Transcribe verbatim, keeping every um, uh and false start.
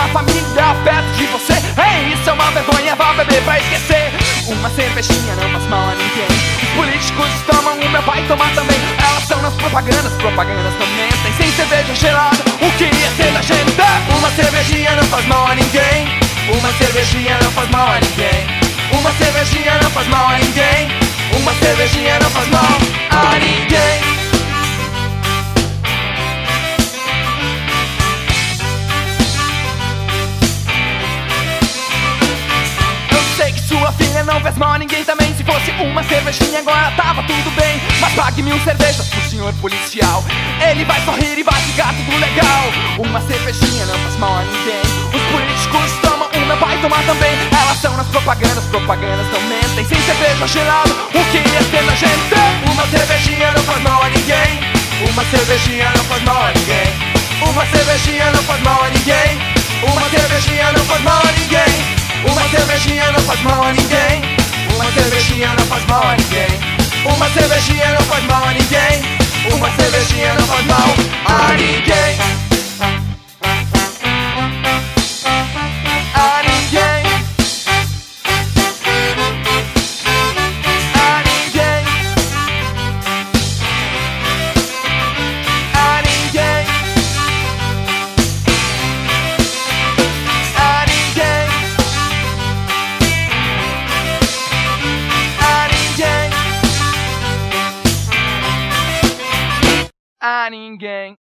família perto de você. Ei, isso é uma vergonha, vá beber pra esquecer. Uma cervejinha não faz mal a ninguém. Os políticos tomam, o meu pai toma também. Elas são nas propagandas, propagandas não mentem. Sem cerveja gelada, o que ia ter da gente? Uma cervejinha não faz mal a ninguém. Uma cervejinha não faz mal a ninguém. Uma cervejinha não faz mal a ninguém. Uma cervejinha não faz mal a ninguém. Sua filha não fez mal a ninguém também. Se fosse uma cervejinha agora tava tudo bem. Mas pague mil cervejas pro senhor policial. Ele vai sorrir e vai ficar tudo legal. Uma cervejinha não faz mal a ninguém. Os políticos tomam, o meu pai toma também. Elas são nas propagandas, propagandas não mentem. Sem cerveja gelada, o que ia ter na gente? Uma cervejinha não faz mal a ninguém. Uma cervejinha não faz mal a ninguém. Uma cervejinha não faz mal a ninguém. Uma cervejinha não faz mal a ninguém. Uma cervejinha não faz mal a ninguém. Uma cervejinha não faz mal a ninguém. Uma cervejinha não faz mal a ninguém. Uma cervejinha não faz mal a ninguém. A ninguém. A ninguém. A ninguém. A ninguém. A ninguém.